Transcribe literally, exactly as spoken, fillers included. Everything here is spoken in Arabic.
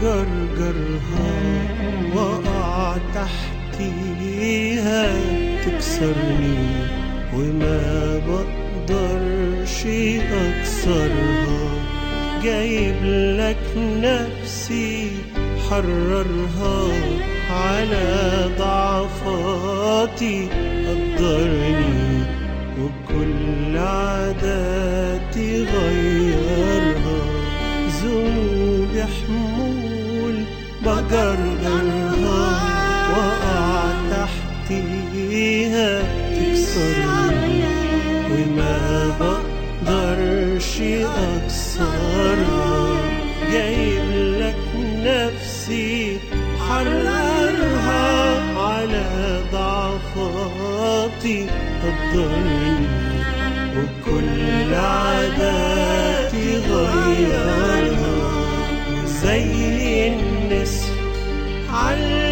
بجرجرها وقع تحتيها تكسرني وما بقدرش أكسرها. جايب لك نفسي حررها على ضعفاتي قدرني وكل عاداتي غيرها. ذنوبي حمول بجرجرها وقع تحتيها تكسرني وما بقدرش أكسرها. جايب لك نفسي حررها على ضعفاتي قدرني وكل عاداتي غيرها. زي النسر على